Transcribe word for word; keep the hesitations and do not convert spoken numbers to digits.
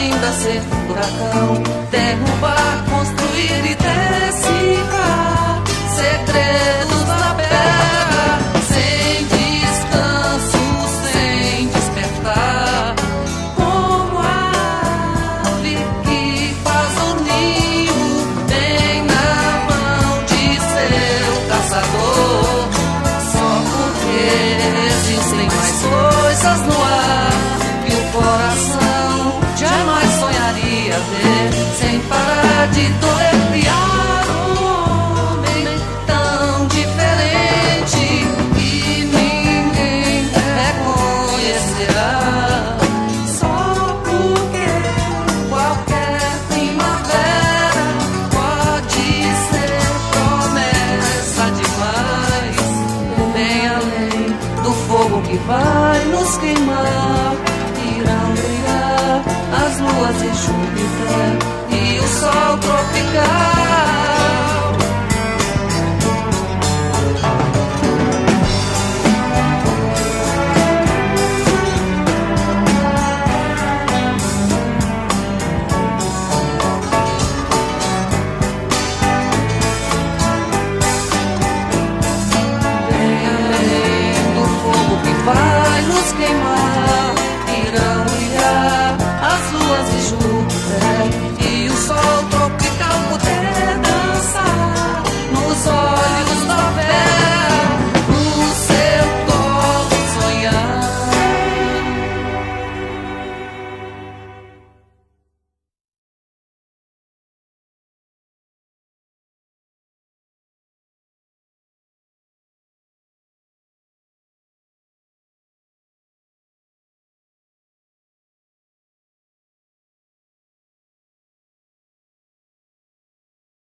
ainda ser furacão, derrubar, construir e decifrar segredos da terra, sem descanso, sem despertar, como a ave que faz o ninho bem na mão de seu caçador, só porque existem mais coisas no ar que o coração jamais sonharia ver, sem parar de doer, criar um homem tão diferente que ninguém reconhecerá, só porque qualquer primavera pode ser promessa demais, bem além do fogo que vai nos queimar. Irão brilhar as luas de Júpiter e o sol tropical.